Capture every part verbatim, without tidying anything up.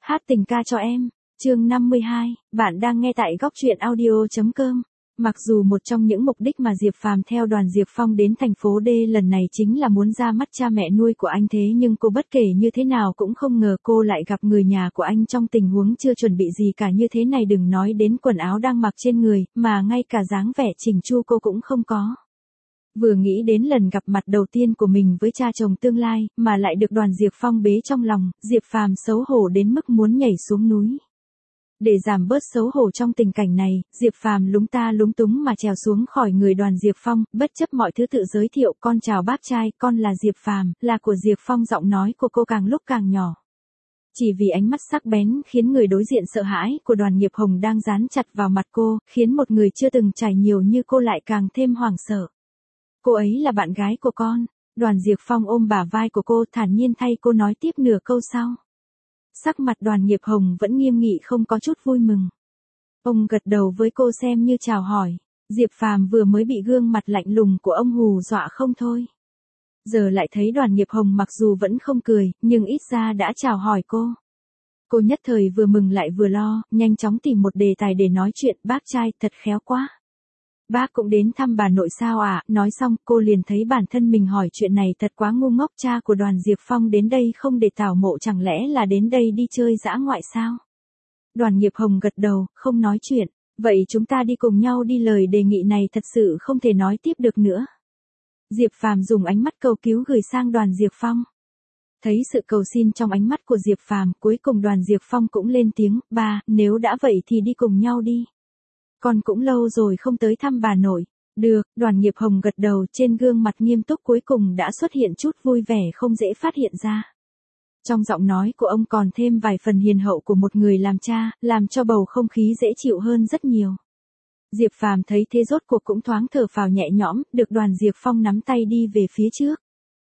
Hát tình ca cho em, chương năm mươi hai, bạn đang nghe tại góc truyện audio.com. Mặc dù một trong những mục đích mà Diệp Phàm theo đoàn Diệp Phong đến thành phố D lần này chính là muốn ra mắt cha mẹ nuôi của anh, thế nhưng cô bất kể như thế nào cũng không ngờ cô lại gặp người nhà của anh trong tình huống chưa chuẩn bị gì cả như thế này, đừng nói đến quần áo đang mặc trên người, mà ngay cả dáng vẻ chỉnh chu cô cũng không có. Vừa nghĩ đến lần gặp mặt đầu tiên của mình với cha chồng tương lai, mà lại được đoàn Diệp Phong bế trong lòng, Diệp Phàm xấu hổ đến mức muốn nhảy xuống núi. Để giảm bớt xấu hổ trong tình cảnh này, Diệp Phàm lúng ta lúng túng mà trèo xuống khỏi người đoàn Diệp Phong, bất chấp mọi thứ tự giới thiệu, con chào bác trai, con là Diệp Phàm, là của Diệp Phong. Giọng nói của cô càng lúc càng nhỏ. Chỉ vì ánh mắt sắc bén khiến người đối diện sợ hãi của đoàn Nghiệp Hồng đang dán chặt vào mặt cô, khiến một người chưa từng trải nhiều như cô lại càng thêm hoảng sợ. Cô ấy là bạn gái của con. Đoàn Diệp Phong ôm bả vai của cô, thản nhiên thay cô nói tiếp nửa câu sau. Sắc mặt đoàn Nghiệp Hồng vẫn nghiêm nghị, không có chút vui mừng. Ông gật đầu với cô xem như chào hỏi. Diệp Phàm vừa mới bị gương mặt lạnh lùng của ông hù dọa không thôi. Giờ lại thấy đoàn Nghiệp Hồng mặc dù vẫn không cười, nhưng ít ra đã chào hỏi cô. Cô nhất thời vừa mừng lại vừa lo, nhanh chóng tìm một đề tài để nói chuyện. Bác trai thật khéo quá. Bác cũng đến thăm bà nội sao ạ? À? Nói xong cô liền thấy bản thân mình hỏi chuyện này thật quá ngu ngốc. Cha của đoàn Diệp Phong đến đây không để tảo mộ, chẳng lẽ là đến đây đi chơi dã ngoại sao? Đoàn Nghiệp Hồng gật đầu, không nói chuyện. Vậy chúng ta đi cùng nhau đi. Lời đề nghị này thật sự không thể nói tiếp được nữa. Diệp Phàm dùng ánh mắt cầu cứu gửi sang đoàn Diệp Phong. Thấy sự cầu xin trong ánh mắt của Diệp Phàm, cuối cùng đoàn Diệp Phong cũng lên tiếng, ba, nếu đã vậy thì đi cùng nhau đi. Con cũng lâu rồi không tới thăm bà nội. Được, đoàn Nghiệp Hồng gật đầu, trên gương mặt nghiêm túc cuối cùng đã xuất hiện chút vui vẻ không dễ phát hiện ra. Trong giọng nói của ông còn thêm vài phần hiền hậu của một người làm cha, làm cho bầu không khí dễ chịu hơn rất nhiều. Diệp Phàm thấy thế rốt cuộc cũng thoáng thở phào nhẹ nhõm, được đoàn Diệp Phong nắm tay đi về phía trước.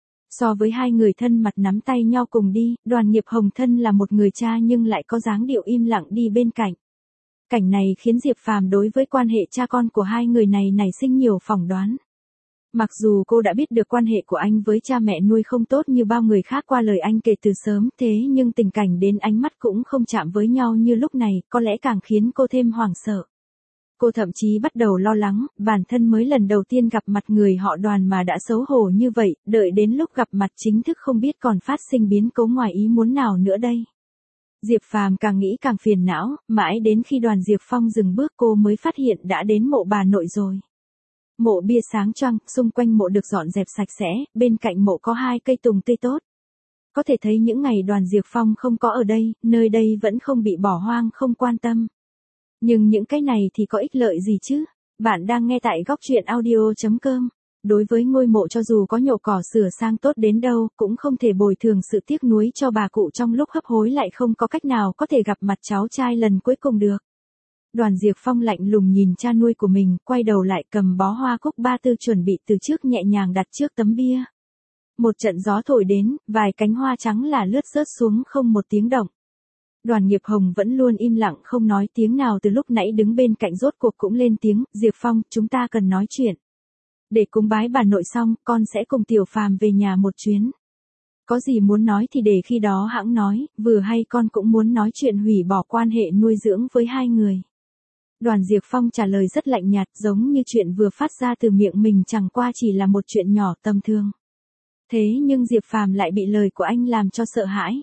So với hai người thân mật nắm tay nhau cùng đi, đoàn Nghiệp Hồng thân là một người cha nhưng lại có dáng điệu im lặng đi bên cạnh. Cảnh này khiến Diệp Phàm đối với quan hệ cha con của hai người này nảy sinh nhiều phỏng đoán. Mặc dù cô đã biết được quan hệ của anh với cha mẹ nuôi không tốt như bao người khác qua lời anh kể từ sớm, thế nhưng tình cảnh đến ánh mắt cũng không chạm với nhau như lúc này, có lẽ càng khiến cô thêm hoảng sợ. Cô thậm chí bắt đầu lo lắng, bản thân mới lần đầu tiên gặp mặt người họ đoàn mà đã xấu hổ như vậy, đợi đến lúc gặp mặt chính thức không biết còn phát sinh biến cố ngoài ý muốn nào nữa đây. Diệp Phàm càng nghĩ càng phiền não, mãi đến khi đoàn Diệp Phong dừng bước cô mới phát hiện đã đến mộ bà nội rồi. Mộ bia sáng choang, xung quanh mộ được dọn dẹp sạch sẽ, bên cạnh mộ có hai cây tùng tươi tốt. Có thể thấy những ngày đoàn Diệp Phong không có ở đây, nơi đây vẫn không bị bỏ hoang không quan tâm. Nhưng những cái này thì có ích lợi gì chứ? Bạn đang nghe tại góc truyện audio.com. Đối với ngôi mộ cho dù có nhổ cỏ sửa sang tốt đến đâu, cũng không thể bồi thường sự tiếc nuối cho bà cụ trong lúc hấp hối lại không có cách nào có thể gặp mặt cháu trai lần cuối cùng được. Đoàn Diệp Phong lạnh lùng nhìn cha nuôi của mình, quay đầu lại cầm bó hoa cúc ba tư chuẩn bị từ trước nhẹ nhàng đặt trước tấm bia. Một trận gió thổi đến, vài cánh hoa trắng là lướt rớt xuống không một tiếng động. Đoàn Nghiệp Hồng vẫn luôn im lặng không nói tiếng nào từ lúc nãy đứng bên cạnh rốt cuộc cũng lên tiếng, Diệp Phong, chúng ta cần nói chuyện. Để cúng bái bà nội xong, con sẽ cùng Tiểu Phàm về nhà một chuyến. Có gì muốn nói thì để khi đó hãng nói, vừa hay con cũng muốn nói chuyện hủy bỏ quan hệ nuôi dưỡng với hai người. Đoàn Diệp Phong trả lời rất lạnh nhạt, giống như chuyện vừa phát ra từ miệng mình chẳng qua chỉ là một chuyện nhỏ tầm thường. Thế nhưng Diệp Phàm lại bị lời của anh làm cho sợ hãi.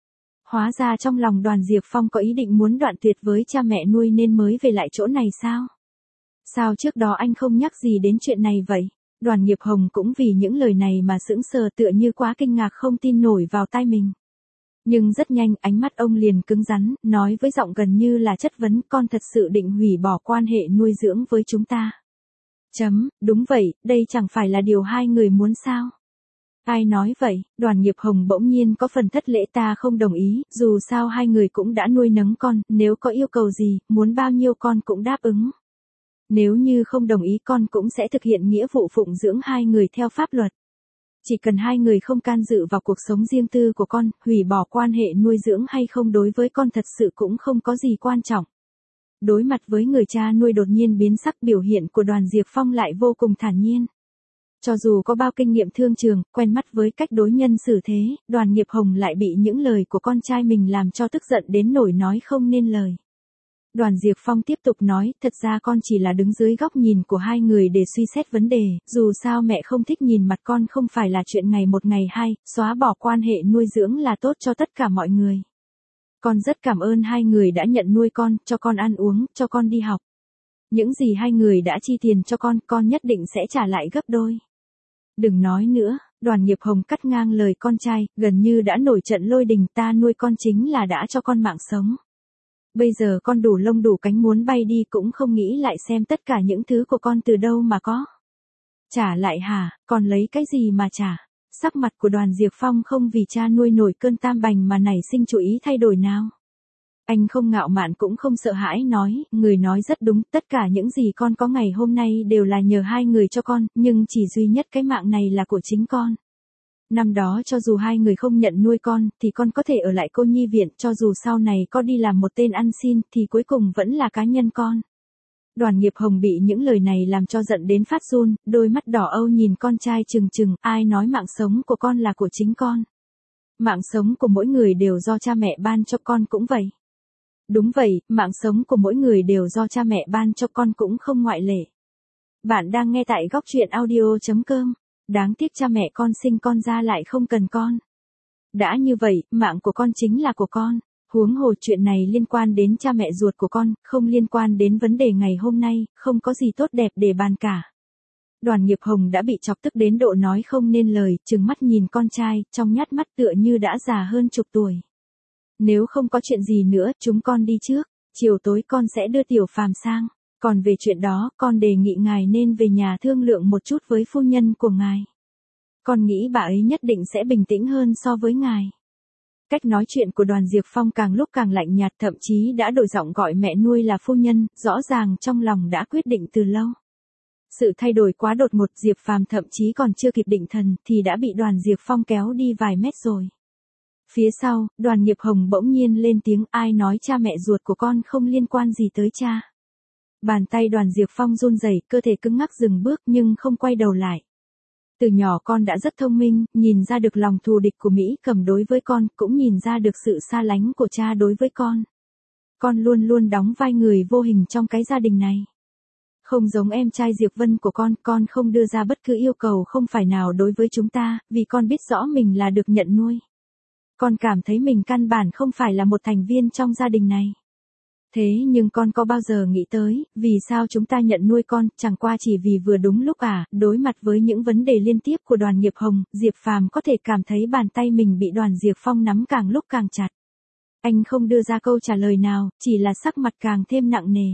Hóa ra trong lòng đoàn Diệp Phong có ý định muốn đoạn tuyệt với cha mẹ nuôi nên mới về lại chỗ này sao? Sao trước đó anh không nhắc gì đến chuyện này vậy? Đoàn Nghiệp Hồng cũng vì những lời này mà sững sờ, tựa như quá kinh ngạc không tin nổi vào tai mình. Nhưng rất nhanh ánh mắt ông liền cứng rắn, nói với giọng gần như là chất vấn, con thật sự định hủy bỏ quan hệ nuôi dưỡng với chúng ta. Chấm, đúng vậy, đây chẳng phải là điều hai người muốn sao? Ai nói vậy? Đoàn Nghiệp Hồng bỗng nhiên có phần thất lễ, ta không đồng ý, dù sao hai người cũng đã nuôi nấng con, nếu có yêu cầu gì, muốn bao nhiêu con cũng đáp ứng. Nếu như không đồng ý con cũng sẽ thực hiện nghĩa vụ phụng dưỡng hai người theo pháp luật. Chỉ cần hai người không can dự vào cuộc sống riêng tư của con, hủy bỏ quan hệ nuôi dưỡng hay không đối với con thật sự cũng không có gì quan trọng. Đối mặt với người cha nuôi đột nhiên biến sắc, biểu hiện của đoàn Diệp Phong lại vô cùng thản nhiên. Cho dù có bao kinh nghiệm thương trường, quen mắt với cách đối nhân xử thế, Đoàn Nghiệp Hồng lại bị những lời của con trai mình làm cho tức giận đến nỗi nói không nên lời. Đoàn Diệp Phong tiếp tục nói, thật ra con chỉ là đứng dưới góc nhìn của hai người để suy xét vấn đề, dù sao mẹ không thích nhìn mặt con không phải là chuyện ngày một ngày hai, xóa bỏ quan hệ nuôi dưỡng là tốt cho tất cả mọi người. Con rất cảm ơn hai người đã nhận nuôi con, cho con ăn uống, cho con đi học. Những gì hai người đã chi tiền cho con, con nhất định sẽ trả lại gấp đôi. Đừng nói nữa, Đoàn Nghiệp Hồng cắt ngang lời con trai, gần như đã nổi trận lôi đình, ta nuôi con chính là đã cho con mạng sống. Bây giờ con đủ lông đủ cánh muốn bay đi cũng không nghĩ lại xem tất cả những thứ của con từ đâu mà có. Trả lại hả, con lấy cái gì mà trả? Sắc mặt của Đoàn Diệp Phong không vì cha nuôi nổi cơn tam bành mà nảy sinh chủ ý thay đổi nào. Anh không ngạo mạn cũng không sợ hãi nói, người nói rất đúng, tất cả những gì con có ngày hôm nay đều là nhờ hai người cho con, nhưng chỉ duy nhất cái mạng này là của chính con. Năm đó cho dù hai người không nhận nuôi con, thì con có thể ở lại cô nhi viện, cho dù sau này có đi làm một tên ăn xin, thì cuối cùng vẫn là cá nhân con. Đoàn Nghiệp Hồng bị những lời này làm cho giận đến phát run, đôi mắt đỏ âu nhìn con trai trừng trừng, ai nói mạng sống của con là của chính con. Mạng sống của mỗi người đều do cha mẹ ban cho con cũng vậy. Đúng vậy, mạng sống của mỗi người đều do cha mẹ ban cho con cũng không ngoại lệ. Bạn đang nghe tại góc truyện audio chấm com. Đáng tiếc cha mẹ con sinh con ra lại không cần con. Đã như vậy, mạng của con chính là của con. Huống hồ chuyện này liên quan đến cha mẹ ruột của con, không liên quan đến vấn đề ngày hôm nay, không có gì tốt đẹp để bàn cả. Đoàn Nghiệp Hồng đã bị chọc tức đến độ nói không nên lời, trừng mắt nhìn con trai, trong nhát mắt tựa như đã già hơn chục tuổi. Nếu không có chuyện gì nữa, chúng con đi trước, chiều tối con sẽ đưa Tiểu Phàm sang. Còn về chuyện đó, con đề nghị ngài nên về nhà thương lượng một chút với phu nhân của ngài. Con nghĩ bà ấy nhất định sẽ bình tĩnh hơn so với ngài. Cách nói chuyện của Đoàn Diệp Phong càng lúc càng lạnh nhạt, thậm chí đã đổi giọng gọi mẹ nuôi là phu nhân, rõ ràng trong lòng đã quyết định từ lâu. Sự thay đổi quá đột ngột, Diệp Phàm thậm chí còn chưa kịp định thần thì đã bị Đoàn Diệp Phong kéo đi vài mét rồi. Phía sau, Đoàn Nghiệp Hồng bỗng nhiên lên tiếng, ai nói cha mẹ ruột của con không liên quan gì tới cha. Bàn tay Đoàn Diệp Phong run rẩy, cơ thể cứng ngắc dừng bước nhưng không quay đầu lại. Từ nhỏ con đã rất thông minh, nhìn ra được lòng thù địch của Mỹ Cầm đối với con, cũng nhìn ra được sự xa lánh của cha đối với con. Con luôn luôn đóng vai người vô hình trong cái gia đình này. Không giống em trai Diệp Vân của con, con không đưa ra bất cứ yêu cầu không phải nào đối với chúng ta, vì con biết rõ mình là được nhận nuôi. Con cảm thấy mình căn bản không phải là một thành viên trong gia đình này. Thế nhưng con có bao giờ nghĩ tới, vì sao chúng ta nhận nuôi con, chẳng qua chỉ vì vừa đúng lúc à? Đối mặt với những vấn đề liên tiếp của Đoàn Nghiệp Hồng, Diệp Phàm có thể cảm thấy bàn tay mình bị Đoàn Diệp Phong nắm càng lúc càng chặt. Anh không đưa ra câu trả lời nào, chỉ là sắc mặt càng thêm nặng nề.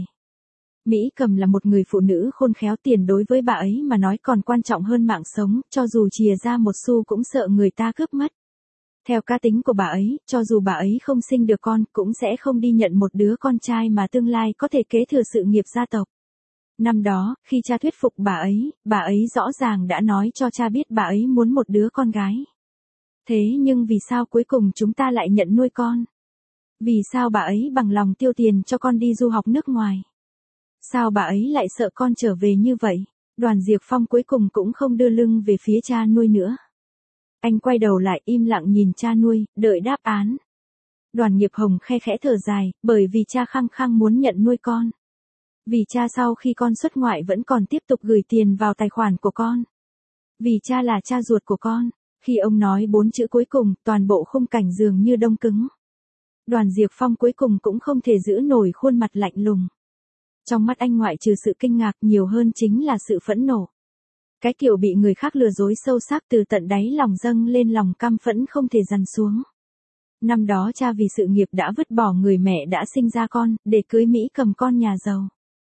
Mỹ Cầm là một người phụ nữ khôn khéo, tiền đối với bà ấy mà nói còn quan trọng hơn mạng sống, cho dù chìa ra một xu cũng sợ người ta cướp mất. Theo cá tính của bà ấy, cho dù bà ấy không sinh được con, cũng sẽ không đi nhận một đứa con trai mà tương lai có thể kế thừa sự nghiệp gia tộc. Năm đó, khi cha thuyết phục bà ấy, bà ấy rõ ràng đã nói cho cha biết bà ấy muốn một đứa con gái. Thế nhưng vì sao cuối cùng chúng ta lại nhận nuôi con? Vì sao bà ấy bằng lòng tiêu tiền cho con đi du học nước ngoài? Sao bà ấy lại sợ con trở về như vậy? Đoàn Diệp Phong cuối cùng cũng không đưa lưng về phía cha nuôi nữa. Anh quay đầu lại im lặng nhìn cha nuôi, đợi đáp án. Đoàn Nghiệp Hồng khe khẽ thở dài, bởi vì cha khăng khăng muốn nhận nuôi con. Vì cha sau khi con xuất ngoại vẫn còn tiếp tục gửi tiền vào tài khoản của con. Vì cha là cha ruột của con. Khi ông nói bốn chữ cuối cùng, toàn bộ khung cảnh dường như đông cứng. Đoàn Diệp Phong cuối cùng cũng không thể giữ nổi khuôn mặt lạnh lùng. Trong mắt anh ngoại trừ sự kinh ngạc nhiều hơn chính là sự phẫn nộ. Cái kiểu bị người khác lừa dối sâu sắc từ tận đáy lòng dâng lên lòng căm phẫn không thể dằn xuống. Năm đó cha vì sự nghiệp đã vứt bỏ người mẹ đã sinh ra con, để cưới Mỹ Cầm con nhà giàu.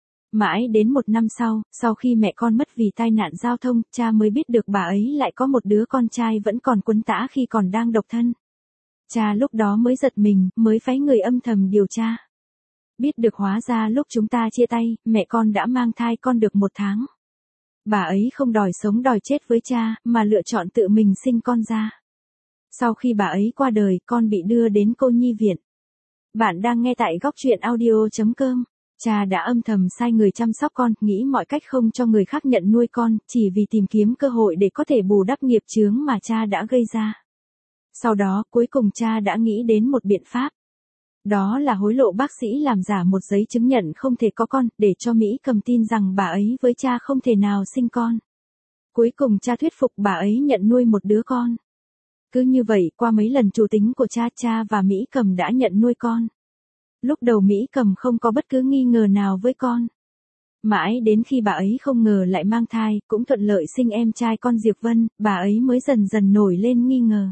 Mãi đến một năm sau, sau khi mẹ con mất vì tai nạn giao thông, cha mới biết được bà ấy lại có một đứa con trai vẫn còn quấn tã khi còn đang độc thân. Cha lúc đó mới giật mình, mới phái người âm thầm điều tra. Biết được hóa ra lúc chúng ta chia tay, mẹ con đã mang thai con được một tháng. Bà ấy không đòi sống đòi chết với cha, mà lựa chọn tự mình sinh con ra. Sau khi bà ấy qua đời, con bị đưa đến cô nhi viện. Bạn đang nghe tại góc truyện audio chấm com. Cha đã âm thầm sai người chăm sóc con, nghĩ mọi cách không cho người khác nhận nuôi con, chỉ vì tìm kiếm cơ hội để có thể bù đắp nghiệp chướng mà cha đã gây ra. Sau đó, cuối cùng cha đã nghĩ đến một biện pháp. Đó là hối lộ bác sĩ làm giả một giấy chứng nhận không thể có con, để cho Mỹ Cầm tin rằng bà ấy với cha không thể nào sinh con. Cuối cùng cha thuyết phục bà ấy nhận nuôi một đứa con. Cứ như vậy, qua mấy lần chủ tính của cha, cha và Mỹ Cầm đã nhận nuôi con. Lúc đầu Mỹ Cầm không có bất cứ nghi ngờ nào với con. Mãi đến khi bà ấy không ngờ lại mang thai, cũng thuận lợi sinh em trai con Diệp Vân, bà ấy mới dần dần nổi lên nghi ngờ.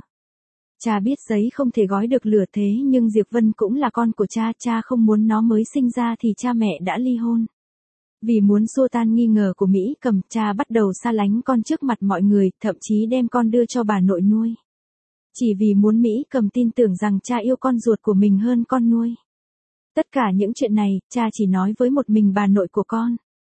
Cha biết giấy không thể gói được lửa thế nhưng Diệp Vân cũng là con của cha, cha không muốn nó mới sinh ra thì cha mẹ đã ly hôn. Vì muốn xua tan nghi ngờ của Mỹ Cầm, cha bắt đầu xa lánh con trước mặt mọi người, thậm chí đem con đưa cho bà nội nuôi. Chỉ vì muốn Mỹ Cầm tin tưởng rằng cha yêu con ruột của mình hơn con nuôi. Tất cả những chuyện này, cha chỉ nói với một mình bà nội của con.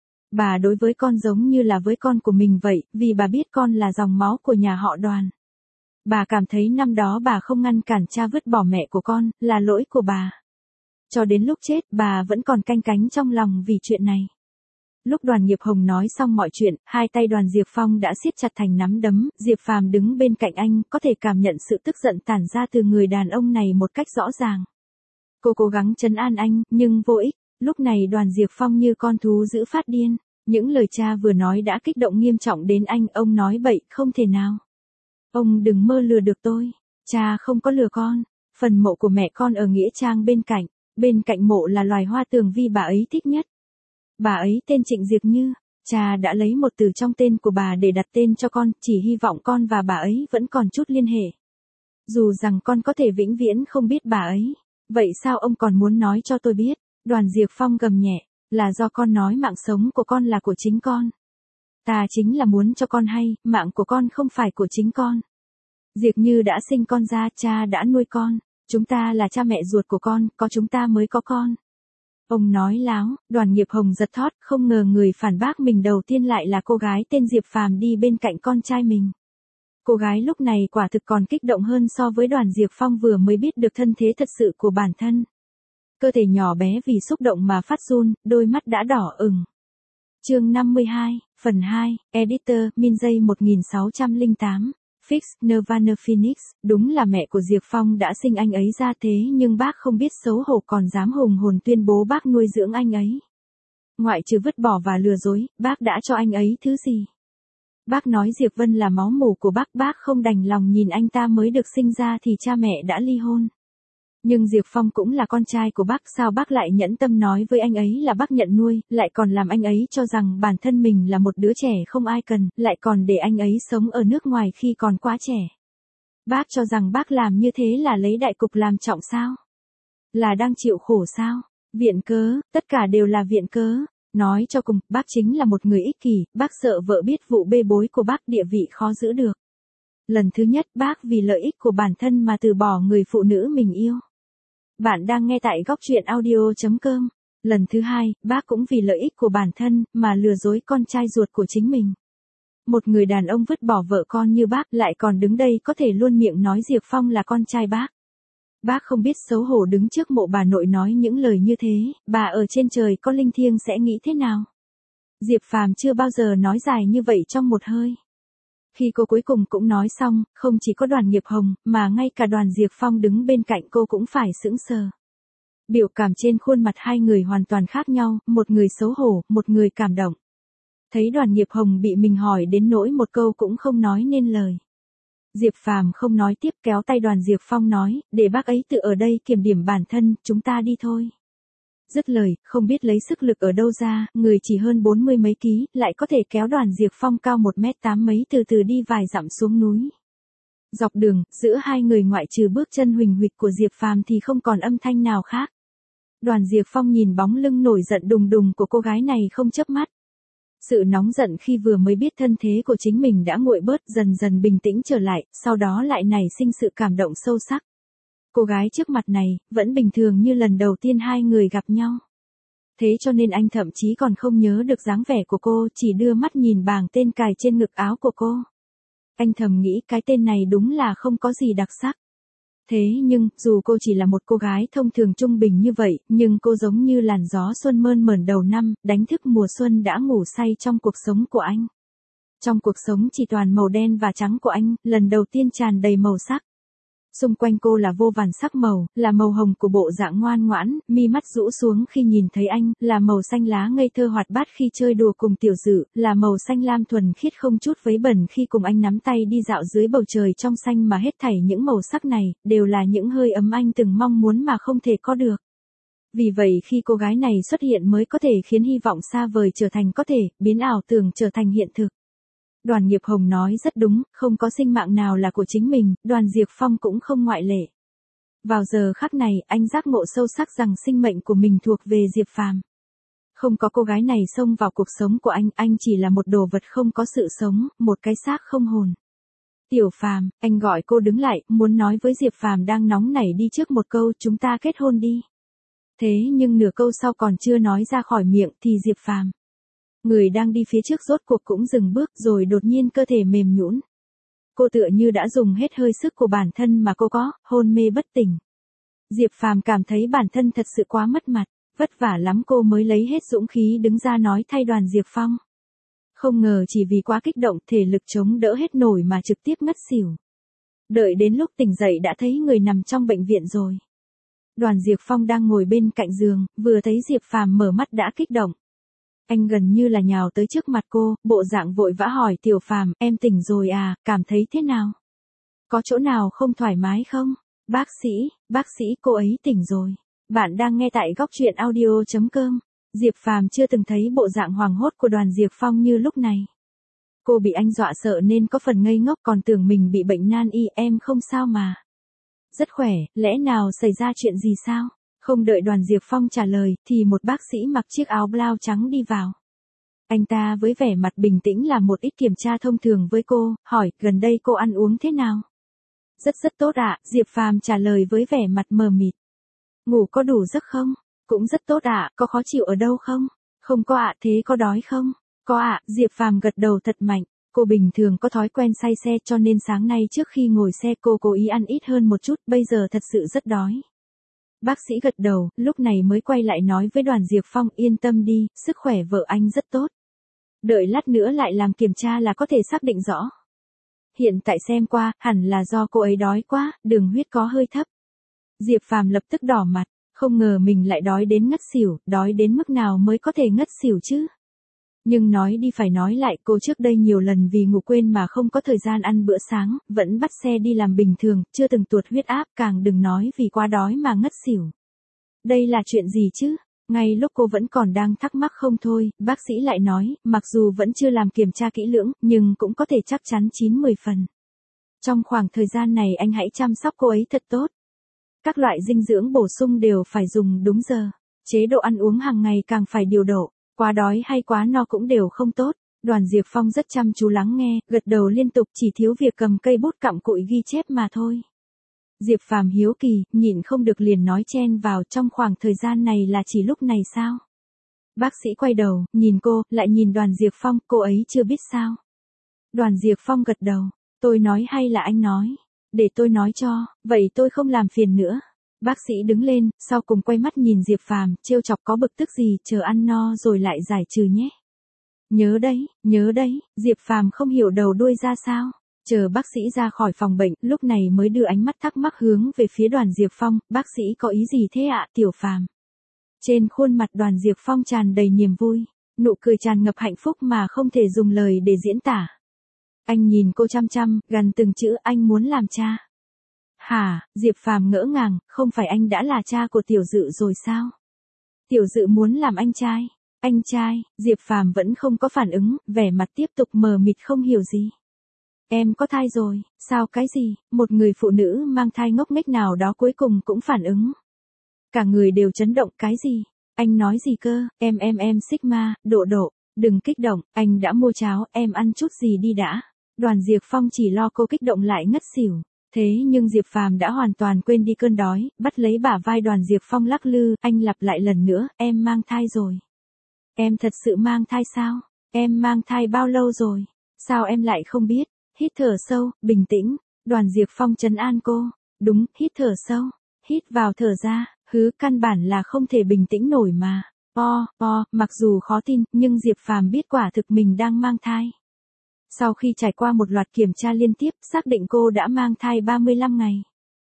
Bà đối với con giống như là với con của mình vậy, vì bà biết con là dòng máu của nhà họ Đoàn. Bà cảm thấy năm đó bà không ngăn cản cha vứt bỏ mẹ của con, là lỗi của bà. Cho đến lúc chết, bà vẫn còn canh cánh trong lòng vì chuyện này. Lúc Đoàn Nghiệp Hồng nói xong mọi chuyện, hai tay Đoàn Diệp Phong đã siết chặt thành nắm đấm, Diệp Phàm đứng bên cạnh anh, có thể cảm nhận sự tức giận tản ra từ người đàn ông này một cách rõ ràng. Cô cố gắng trấn an anh, nhưng vô ích, lúc này Đoàn Diệp Phong như con thú dữ phát điên. Những lời cha vừa nói đã kích động nghiêm trọng đến anh, ông nói bậy, không thể nào. Ông đừng mơ lừa được tôi, cha không có lừa con, phần mộ của mẹ con ở Nghĩa Trang bên cạnh, bên cạnh mộ là loài hoa tường vi bà ấy thích nhất. Bà ấy tên Trịnh Diệp Như, cha đã lấy một từ trong tên của bà để đặt tên cho con, chỉ hy vọng con và bà ấy vẫn còn chút liên hệ. Dù rằng con có thể vĩnh viễn không biết bà ấy, vậy sao ông còn muốn nói cho tôi biết? Đoàn Diệp Phong gầm nhẹ, là do con nói mạng sống của con là của chính con. Ta chính là muốn cho con hay, mạng của con không phải của chính con. Diệp Như đã sinh con ra, cha đã nuôi con. Chúng ta là cha mẹ ruột của con, có chúng ta mới có con. Ông nói láo, Đoàn Nghiệp Hồng giật thót, không ngờ người phản bác mình đầu tiên lại là cô gái tên Diệp Phàm đi bên cạnh con trai mình. Cô gái lúc này quả thực còn kích động hơn so với Đoàn Diệp Phong vừa mới biết được thân thế thật sự của bản thân. Cơ thể nhỏ bé vì xúc động mà phát run, đôi mắt đã đỏ ửng. Chương năm mươi hai, phần hai, Editor, Minjay một nghìn sáu trăm lẻ tám, Fix, Nirvana Phoenix, đúng là mẹ của Diệp Phong đã sinh anh ấy ra thế nhưng bác không biết xấu hổ còn dám hùng hồn tuyên bố bác nuôi dưỡng anh ấy. Ngoại trừ vứt bỏ và lừa dối, bác đã cho anh ấy thứ gì? Bác nói Diệp Vân là máu mủ của bác, bác không đành lòng nhìn anh ta mới được sinh ra thì cha mẹ đã ly hôn. Nhưng Diệp Phong cũng là con trai của bác, sao bác lại nhẫn tâm nói với anh ấy là bác nhận nuôi, lại còn làm anh ấy cho rằng bản thân mình là một đứa trẻ không ai cần, lại còn để anh ấy sống ở nước ngoài khi còn quá trẻ. Bác cho rằng bác làm như thế là lấy đại cục làm trọng sao? Là đang chịu khổ sao? Viện cớ, tất cả đều là viện cớ. Nói cho cùng, bác chính là một người ích kỷ, bác sợ vợ biết vụ bê bối của bác, địa vị khó giữ được. Lần thứ nhất, bác vì lợi ích của bản thân mà từ bỏ người phụ nữ mình yêu. Bạn đang nghe tại góc truyện audio chấm com. Lần thứ hai, bác cũng vì lợi ích của bản thân mà lừa dối con trai ruột của chính mình. Một người đàn ông vứt bỏ vợ con như bác lại còn đứng đây có thể luôn miệng nói Diệp Phong là con trai bác. Bác không biết xấu hổ đứng trước mộ bà nội nói những lời như thế, bà ở trên trời có linh thiêng sẽ nghĩ thế nào? Diệp Phàm chưa bao giờ nói dài như vậy trong một hơi. Khi cô cuối cùng cũng nói xong, không chỉ có Đoàn Nghiệp Hồng, mà ngay cả Đoàn Diệp Phong đứng bên cạnh cô cũng phải sững sờ. Biểu cảm trên khuôn mặt hai người hoàn toàn khác nhau, một người xấu hổ, một người cảm động. Thấy Đoàn Nghiệp Hồng bị mình hỏi đến nỗi một câu cũng không nói nên lời. Diệp Phàm không nói tiếp, kéo tay Đoàn Diệp Phong nói, để bác ấy tự ở đây kiểm điểm bản thân, chúng ta đi thôi. Dứt lời, không biết lấy sức lực ở đâu ra, người chỉ hơn bốn mươi mấy ký, lại có thể kéo Đoàn Diệp Phong cao một mét tám mấy từ từ đi vài dặm xuống núi. Dọc đường, giữa hai người ngoại trừ bước chân huỳnh huỵch của Diệp Phàm thì không còn âm thanh nào khác. Đoàn Diệp Phong nhìn bóng lưng nổi giận đùng đùng của cô gái này không chớp mắt. Sự nóng giận khi vừa mới biết thân thế của chính mình đã nguội bớt, dần dần bình tĩnh trở lại, sau đó lại nảy sinh sự cảm động sâu sắc. Cô gái trước mặt này, vẫn bình thường như lần đầu tiên hai người gặp nhau. Thế cho nên anh thậm chí còn không nhớ được dáng vẻ của cô, chỉ đưa mắt nhìn bảng tên cài trên ngực áo của cô. Anh thầm nghĩ cái tên này đúng là không có gì đặc sắc. Thế nhưng, dù cô chỉ là một cô gái thông thường trung bình như vậy, nhưng cô giống như làn gió xuân mơn mởn đầu năm, đánh thức mùa xuân đã ngủ say trong cuộc sống của anh. Trong cuộc sống chỉ toàn màu đen và trắng của anh, lần đầu tiên tràn đầy màu sắc. Xung quanh cô là vô vàn sắc màu, là màu hồng của bộ dạng ngoan ngoãn, mi mắt rũ xuống khi nhìn thấy anh, là màu xanh lá ngây thơ hoạt bát khi chơi đùa cùng tiểu dự, là màu xanh lam thuần khiết không chút vấy bẩn khi cùng anh nắm tay đi dạo dưới bầu trời trong xanh, mà hết thảy những màu sắc này, đều là những hơi ấm anh từng mong muốn mà không thể có được. Vì vậy khi cô gái này xuất hiện mới có thể khiến hy vọng xa vời trở thành có thể, biến ảo tưởng trở thành hiện thực. Đoàn Nghiệp Hồng nói rất đúng, không có sinh mạng nào là của chính mình, Đoàn Diệp Phong cũng không ngoại lệ. Vào giờ khắc này, anh giác ngộ sâu sắc rằng sinh mệnh của mình thuộc về Diệp Phàm. Không có cô gái này xông vào cuộc sống của anh, anh chỉ là một đồ vật không có sự sống, một cái xác không hồn. Tiểu Phàm, anh gọi cô đứng lại, muốn nói với Diệp Phàm đang nóng nảy đi trước một câu, chúng ta kết hôn đi. Thế nhưng nửa câu sau còn chưa nói ra khỏi miệng thì Diệp Phàm, người đang đi phía trước rốt cuộc cũng dừng bước, rồi đột nhiên cơ thể mềm nhũn. Cô tựa như đã dùng hết hơi sức của bản thân mà cô có, hôn mê bất tỉnh. Diệp Phàm cảm thấy bản thân thật sự quá mất mặt, vất vả lắm cô mới lấy hết dũng khí đứng ra nói thay Đoàn Diệp Phong. Không ngờ chỉ vì quá kích động, thể lực chống đỡ hết nổi mà trực tiếp ngất xỉu. Đợi đến lúc tỉnh dậy đã thấy người nằm trong bệnh viện rồi. Đoàn Diệp Phong đang ngồi bên cạnh giường, vừa thấy Diệp Phàm mở mắt đã kích động. Anh gần như là nhào tới trước mặt cô, bộ dạng vội vã hỏi Tiểu Phàm, em tỉnh rồi à, cảm thấy thế nào? Có chỗ nào không thoải mái không? Bác sĩ, bác sĩ cô ấy tỉnh rồi. Bạn đang nghe tại góc truyện audio chấm com. Diệp Phàm chưa từng thấy bộ dạng hoảng hốt của Đoàn Diệp Phong như lúc này. Cô bị anh dọa sợ nên có phần ngây ngốc, còn tưởng mình bị bệnh nan y. Em không sao mà. Rất khỏe, lẽ nào xảy ra chuyện gì sao? Không đợi Đoàn Diệp Phong trả lời, thì một bác sĩ mặc chiếc áo blau trắng đi vào. Anh ta với vẻ mặt bình tĩnh làm một ít kiểm tra thông thường với cô, hỏi, gần đây cô ăn uống thế nào? Rất rất tốt ạ, Diệp Phàm trả lời với vẻ mặt mờ mịt. Ngủ có đủ giấc không? Cũng rất tốt ạ, có khó chịu ở đâu không? Không có ạ, thế có đói không? Có ạ, Diệp Phàm gật đầu thật mạnh. Cô bình thường có thói quen say xe cho nên sáng nay trước khi ngồi xe cô cố ý ăn ít hơn một chút, bây giờ thật sự rất đói. Bác sĩ gật đầu, lúc này mới quay lại nói với Đoàn Diệp Phong, yên tâm đi, sức khỏe vợ anh rất tốt. Đợi lát nữa lại làm kiểm tra là có thể xác định rõ. Hiện tại xem qua, hẳn là do cô ấy đói quá, đường huyết có hơi thấp. Diệp Phàm lập tức đỏ mặt, không ngờ mình lại đói đến ngất xỉu, đói đến mức nào mới có thể ngất xỉu chứ. Nhưng nói đi phải nói lại, cô trước đây nhiều lần vì ngủ quên mà không có thời gian ăn bữa sáng, vẫn bắt xe đi làm bình thường, chưa từng tuột huyết áp, càng đừng nói vì quá đói mà ngất xỉu. Đây là chuyện gì chứ? Ngay lúc cô vẫn còn đang thắc mắc không thôi, bác sĩ lại nói, mặc dù vẫn chưa làm kiểm tra kỹ lưỡng, nhưng cũng có thể chắc chắn chín mười phần. Trong khoảng thời gian này anh hãy chăm sóc cô ấy thật tốt. Các loại dinh dưỡng bổ sung đều phải dùng đúng giờ. Chế độ ăn uống hàng ngày càng phải điều độ. Quá đói hay quá no cũng đều không tốt. Đoàn Diệp Phong rất chăm chú lắng nghe, gật đầu liên tục, chỉ thiếu việc cầm cây bút cặm cụi ghi chép mà thôi. Diệp Phàm hiếu kỳ, nhịn không được liền nói chen vào, trong khoảng thời gian này là chỉ lúc này sao? Bác sĩ quay đầu, nhìn cô, lại nhìn Đoàn Diệp Phong, cô ấy chưa biết sao? Đoàn Diệp Phong gật đầu, tôi nói hay là anh nói? Để tôi nói cho, vậy tôi không làm phiền nữa. Bác sĩ đứng lên, sau cùng quay mắt nhìn Diệp Phàm, trêu chọc, có bực tức gì, chờ ăn no rồi lại giải trừ nhé. Nhớ đấy, nhớ đấy, Diệp Phàm không hiểu đầu đuôi ra sao. Chờ bác sĩ ra khỏi phòng bệnh, lúc này mới đưa ánh mắt thắc mắc hướng về phía Đoàn Diệp Phong, bác sĩ có ý gì thế ạ, Tiểu Phàm? Trên khuôn mặt Đoàn Diệp Phong tràn đầy niềm vui, nụ cười tràn ngập hạnh phúc mà không thể dùng lời để diễn tả. Anh nhìn cô chăm chăm, gần từng chữ, anh muốn làm cha. Hả, Diệp Phàm ngỡ ngàng, không phải anh đã là cha của Tiểu Dự rồi sao? Tiểu Dự muốn làm anh trai. Anh trai, Diệp Phàm vẫn không có phản ứng, vẻ mặt tiếp tục mờ mịt không hiểu gì. Em có thai rồi, sao cái gì, một người phụ nữ mang thai ngốc nghếch nào đó cuối cùng cũng phản ứng. Cả người đều chấn động, cái gì, anh nói gì cơ, em em em Sigma, độ độ, đừng kích động, anh đã mua cháo, em ăn chút gì đi đã. Đoàn Diệp Phong chỉ lo cô kích động lại ngất xỉu. Thế nhưng Diệp Phàm đã hoàn toàn quên đi cơn đói, bắt lấy bả vai Đoàn Diệp Phong lắc lư, anh lặp lại lần nữa, em mang thai rồi. Em thật sự mang thai sao? Em mang thai bao lâu rồi? Sao em lại không biết? Hít thở sâu, bình tĩnh, Đoàn Diệp Phong trấn an cô. Đúng, hít thở sâu, hít vào thở ra, hứ căn bản là không thể bình tĩnh nổi mà. O, o, mặc dù khó tin, nhưng Diệp Phàm biết quả thực mình đang mang thai. Sau khi trải qua một loạt kiểm tra liên tiếp, xác định cô đã mang thai ba mươi lăm ngày.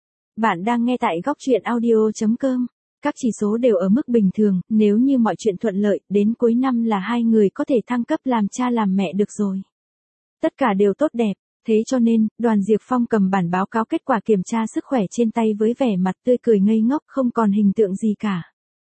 Bạn đang nghe tại góc truyện audio.com. Các chỉ số đều ở mức bình thường, nếu như mọi chuyện thuận lợi, đến cuối năm là hai người có thể thăng cấp làm cha làm mẹ được rồi. Tất cả đều tốt đẹp, thế cho nên, Đoàn Diệp Phong cầm bản báo cáo kết quả kiểm tra sức khỏe trên tay với vẻ mặt tươi cười ngây ngốc, không còn hình tượng gì cả.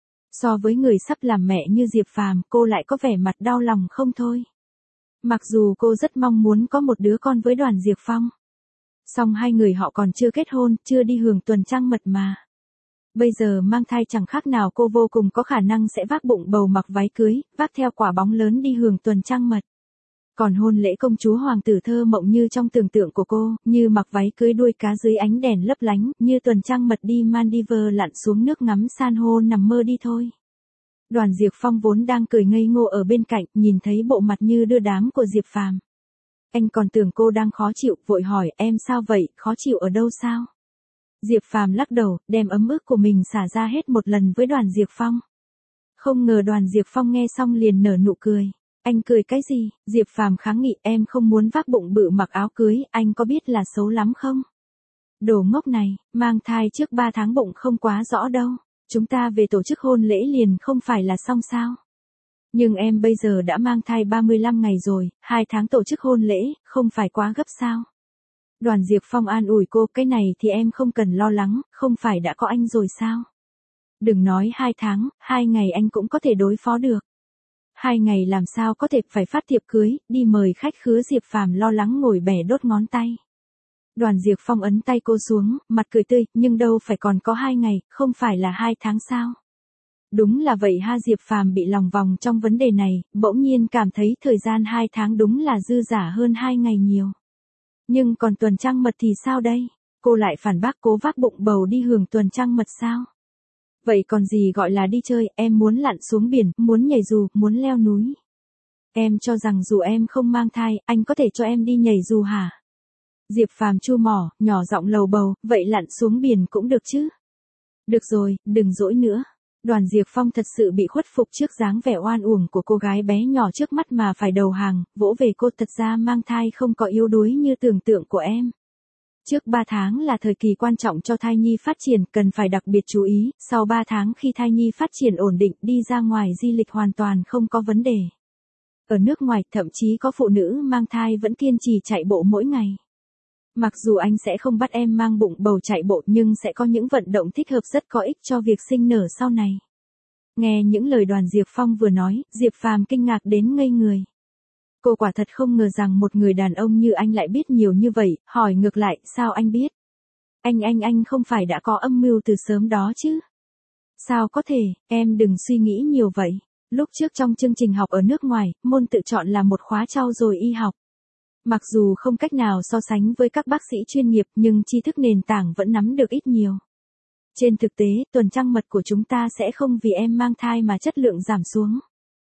So với người sắp làm mẹ như Diệp Phàm, cô lại có vẻ mặt đau lòng không thôi. Mặc dù cô rất mong muốn có một đứa con với Đoàn Diệp Phong. Song hai người họ còn chưa kết hôn, chưa đi hưởng tuần trăng mật mà. Bây giờ mang thai chẳng khác nào cô vô cùng có khả năng sẽ vác bụng bầu mặc váy cưới, vác theo quả bóng lớn đi hưởng tuần trăng mật. Còn hôn lễ công chúa hoàng tử thơ mộng như trong tưởng tượng của cô, như mặc váy cưới đuôi cá dưới ánh đèn lấp lánh, như tuần trăng mật đi Maldives lặn xuống nước ngắm san hô nằm mơ đi thôi. Đoàn Diệp Phong vốn đang cười ngây ngô ở bên cạnh, nhìn thấy bộ mặt như đưa đám của Diệp Phàm. Anh còn tưởng cô đang khó chịu, vội hỏi, em sao vậy, khó chịu ở đâu sao? Diệp Phàm lắc đầu, đem ấm ức của mình xả ra hết một lần với Đoàn Diệp Phong. Không ngờ Đoàn Diệp Phong nghe xong liền nở nụ cười. Anh cười cái gì? Diệp Phàm kháng nghị, em không muốn vác bụng bự mặc áo cưới, anh có biết là xấu lắm không? Đồ ngốc này, mang thai trước ba tháng bụng không quá rõ đâu. Chúng ta về tổ chức hôn lễ liền không phải là xong sao? Nhưng em bây giờ đã mang thai ba mươi lăm ngày rồi, hai tháng tổ chức hôn lễ, không phải quá gấp sao? Đoàn Diệp Phong an ủi cô, cái này thì em không cần lo lắng, không phải đã có anh rồi sao? Đừng nói hai tháng, hai ngày anh cũng có thể đối phó được. Hai ngày làm sao có thể, phải phát thiệp cưới, đi mời khách khứa. Diệp Phàm lo lắng ngồi bẻ đốt ngón tay. Đoàn Diệp Phong ấn tay cô xuống, mặt cười tươi, nhưng đâu phải còn có hai ngày, không phải là hai tháng sao? Đúng là vậy ha. Diệp Phàm bị lòng vòng trong vấn đề này, bỗng nhiên cảm thấy thời gian hai tháng đúng là dư dả hơn hai ngày nhiều. Nhưng còn tuần trăng mật thì sao đây? Cô lại phản bác, cố vác bụng bầu đi hưởng tuần trăng mật sao? Vậy còn gì gọi là đi chơi, em muốn lặn xuống biển, muốn nhảy dù, muốn leo núi. Em cho rằng dù em không mang thai, anh có thể cho em đi nhảy dù hả? Diệp Phàm chu mỏ, nhỏ giọng lầu bầu, vậy lặn xuống biển cũng được chứ? Được rồi, đừng dỗi nữa. Đoàn Diệp Phong thật sự bị khuất phục trước dáng vẻ oan uổng của cô gái bé nhỏ trước mắt mà phải đầu hàng, vỗ về cô, thật ra mang thai không có yếu đuối như tưởng tượng của em. Trước ba tháng là thời kỳ quan trọng cho thai nhi phát triển, cần phải đặc biệt chú ý, sau ba tháng khi thai nhi phát triển ổn định, đi ra ngoài di lịch hoàn toàn không có vấn đề. Ở nước ngoài, thậm chí có phụ nữ mang thai vẫn kiên trì chạy bộ mỗi ngày. Mặc dù anh sẽ không bắt em mang bụng bầu chạy bộ, nhưng sẽ có những vận động thích hợp rất có ích cho việc sinh nở sau này. Nghe những lời Đoàn Diệp Phong vừa nói, Diệp Phàm kinh ngạc đến ngây người. Cô quả thật không ngờ rằng một người đàn ông như anh lại biết nhiều như vậy, hỏi ngược lại, sao anh biết? Anh anh anh không phải đã có âm mưu từ sớm đó chứ? Sao có thể, em đừng suy nghĩ nhiều vậy. Lúc trước trong chương trình học ở nước ngoài, môn tự chọn là một khóa trau dồi y học. Mặc dù không cách nào so sánh với các bác sĩ chuyên nghiệp, nhưng tri thức nền tảng vẫn nắm được ít nhiều. Trên thực tế, tuần trăng mật của chúng ta sẽ không vì em mang thai mà chất lượng giảm xuống.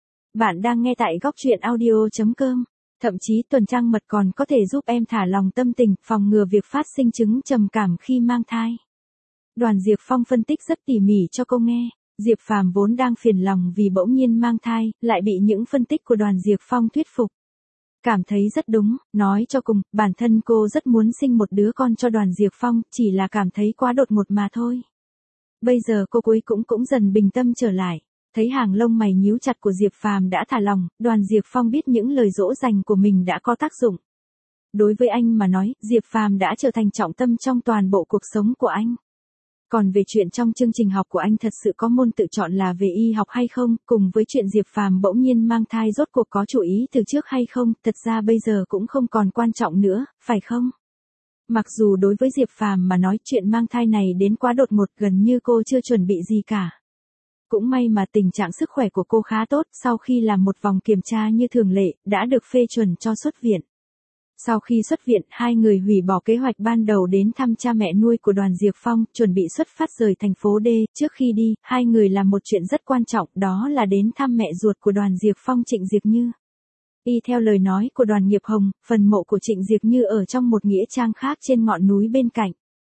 Bạn đang nghe tại góc truyện audio.com. Thậm chí tuần trăng mật còn có thể giúp em thả lòng tâm tình, phòng ngừa việc phát sinh chứng trầm cảm khi mang thai. Đoàn Diệp Phong phân tích rất tỉ mỉ cho cô nghe. Diệp Phàm vốn đang phiền lòng vì bỗng nhiên mang thai, lại bị những phân tích của Đoàn Diệp Phong thuyết phục. Cảm thấy rất đúng, nói cho cùng, bản thân cô rất muốn sinh một đứa con cho Đoàn Diệp Phong, chỉ là cảm thấy quá đột ngột mà thôi. Bây giờ cô cuối cũng cũng dần bình tâm trở lại. Thấy hàng lông mày nhíu chặt của Diệp Phàm đã thả lòng, Đoàn Diệp Phong biết những lời dỗ dành của mình đã có tác dụng. Đối với anh mà nói, Diệp Phàm đã trở thành trọng tâm trong toàn bộ cuộc sống của anh. Còn về chuyện trong chương trình học của anh thật sự có môn tự chọn là về y học hay không, cùng với chuyện Diệp Phàm bỗng nhiên mang thai rốt cuộc có chú ý từ trước hay không, thật ra bây giờ cũng không còn quan trọng nữa, phải không? Mặc dù đối với Diệp Phàm mà nói chuyện mang thai này đến quá đột ngột, gần như cô chưa chuẩn bị gì cả. Cũng may mà tình trạng sức khỏe của cô khá tốt, sau khi làm một vòng kiểm tra như thường lệ, đã được phê chuẩn cho xuất viện. Sau khi xuất viện, hai người hủy bỏ kế hoạch ban đầu đến thăm cha mẹ nuôi của Đoàn Diệp Phong, chuẩn bị xuất phát rời thành phố D. Trước khi đi, hai người làm một chuyện rất quan trọng, đó là đến thăm mẹ ruột của Đoàn Diệp Phong, Trịnh Diệp Như. Y theo lời nói của Đoàn Nghiệp Hồng, phần mộ của Trịnh Diệp Như ở trong một nghĩa trang khác trên ngọn núi bên cạnh.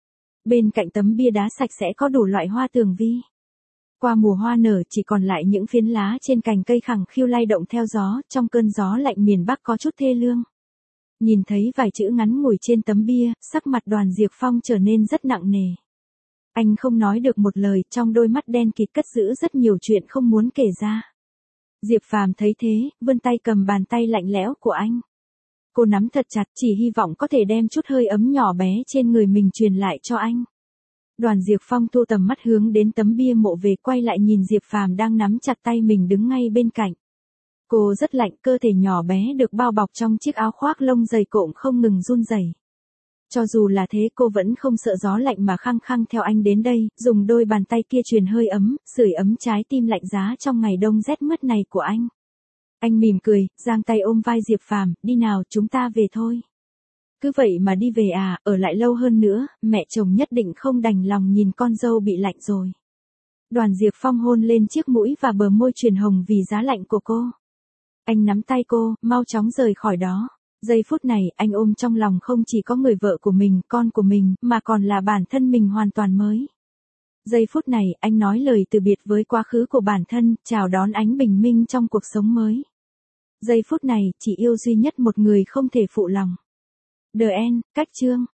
Bên cạnh tấm bia đá sạch sẽ có đủ loại hoa tường vi. Qua mùa hoa nở chỉ còn lại những phiến lá trên cành cây khẳng khiu lay động theo gió, trong cơn gió lạnh miền Bắc có chút thê lương. Nhìn thấy vài chữ ngắn ngủi trên tấm bia, sắc mặt Đoàn Diệp Phong trở nên rất nặng nề. Anh không nói được một lời, trong đôi mắt đen kịt cất giữ rất nhiều chuyện không muốn kể ra. Diệp Phàm thấy thế, vươn tay cầm bàn tay lạnh lẽo của anh. Cô nắm thật chặt, chỉ hy vọng có thể đem chút hơi ấm nhỏ bé trên người mình truyền lại cho anh. Đoàn Diệp Phong thu tầm mắt hướng đến tấm bia mộ về, quay lại nhìn Diệp Phàm đang nắm chặt tay mình đứng ngay bên cạnh. Cô rất lạnh, cơ thể nhỏ bé được bao bọc trong chiếc áo khoác lông dày cộm không ngừng run rẩy. Cho dù là thế cô vẫn không sợ gió lạnh mà khăng khăng theo anh đến đây, dùng đôi bàn tay kia truyền hơi ấm, sưởi ấm trái tim lạnh giá trong ngày đông rét mướt này của anh. Anh mỉm cười, giang tay ôm vai Diệp Phàm, đi nào, chúng ta về thôi. Cứ vậy mà đi về à, ở lại lâu hơn nữa, mẹ chồng nhất định không đành lòng nhìn con dâu bị lạnh rồi. Đoàn Diệp Phong hôn lên chiếc mũi và bờ môi truyền hồng vì giá lạnh của cô. Anh nắm tay cô, mau chóng rời khỏi đó. Giây phút này, anh ôm trong lòng không chỉ có người vợ của mình, con của mình, mà còn là bản thân mình hoàn toàn mới. Giây phút này, anh nói lời từ biệt với quá khứ của bản thân, chào đón ánh bình minh trong cuộc sống mới. Giây phút này, chỉ yêu duy nhất một người không thể phụ lòng. The End, cách chương.